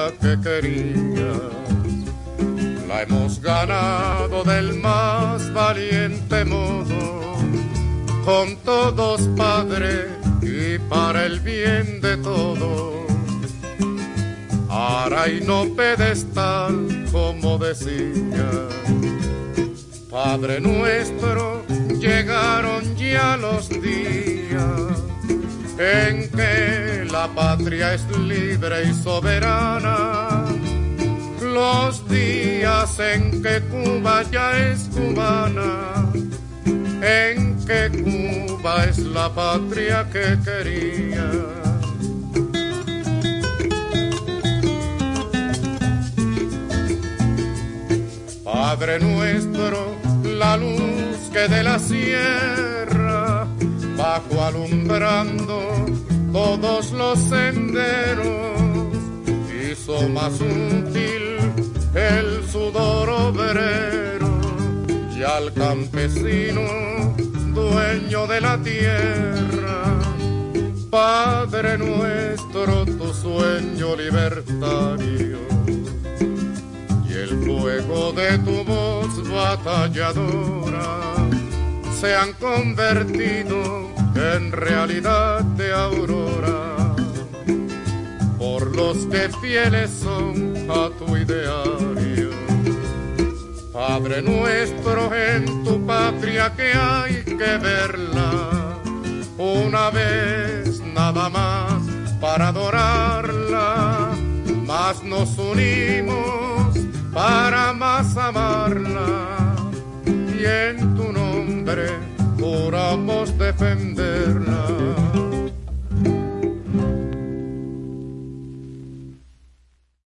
patria que querías. La hemos ganado del más valiente modo, con todos Padre y para el bien de todos. Ara y no pedestal, como decía. Padre nuestro, llegaron ya los días en que la patria es libre y soberana, los días en que Cuba ya es cubana, en que Cuba es la patria que quería. Padre nuestro, la luz que de la sierra bajo alumbrando todos los senderos, hizo más útil el sudor obrero y al campesino dueño de la tierra. Padre nuestro, tu sueño libertario y el fuego de tu voz batalladora se han convertido en realidad de aurora, por los que fieles son a tu ideario. Padre nuestro, en tu patria que hay que verla una vez nada más para adorarla, mas nos unimos para más amarla y en tu nombre juramos defenderla.